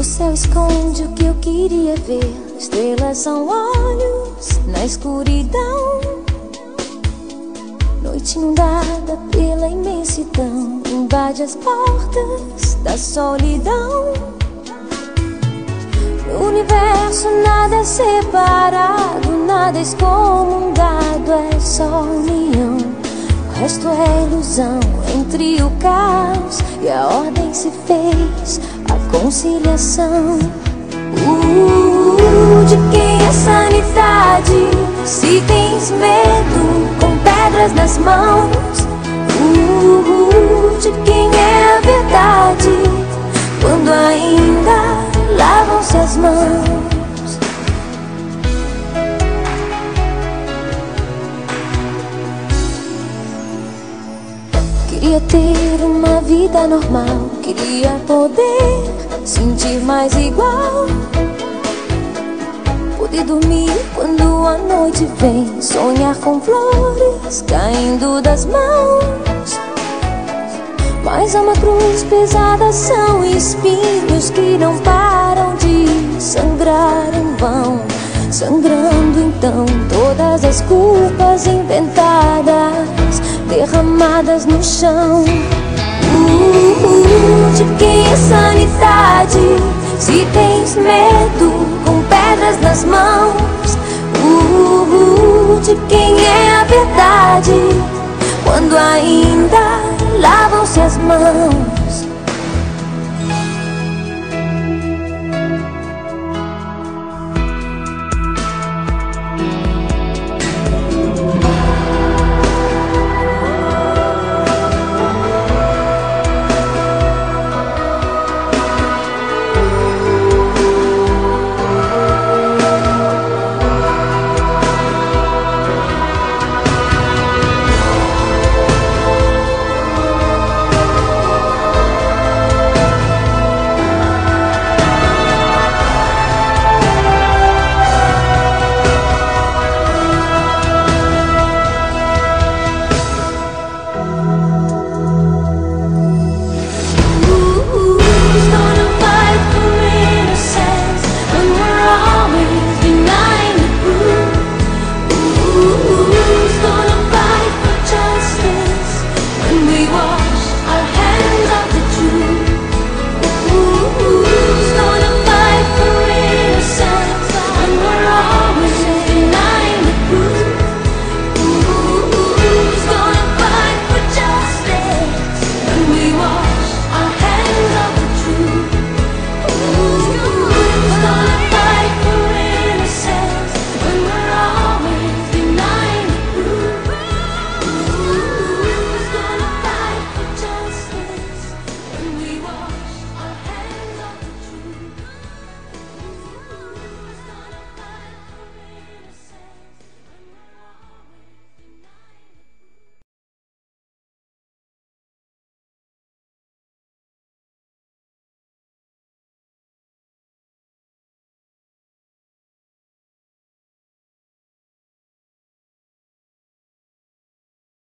céu esconde o que eu queria ver. Estrelas são olhos na escuridão. Noite inundada pela imensidão invade as portas da solidão. No universo nada é separado, nada é excomungado, é só união. O resto é ilusão entre o caos e a ordem se fez a conciliação. De quem é sanidade? Se tens medo com pedras nas mãos. De quem é a verdade? Quando ainda lavam-se as mãos. Queria ter uma vida normal, queria poder sentir mais igual, poder dormir quando a noite vem, sonhar com flores caindo das mãos. Mas há uma cruz pesada, são espinhos que não param de sangrar em vão, sangrando então todas as culpas inventadas, derramadas no chão. De quem é sanidade? Se tens medo com pedras nas mãos. De quem é a verdade? Quando ainda lavam-se as mãos.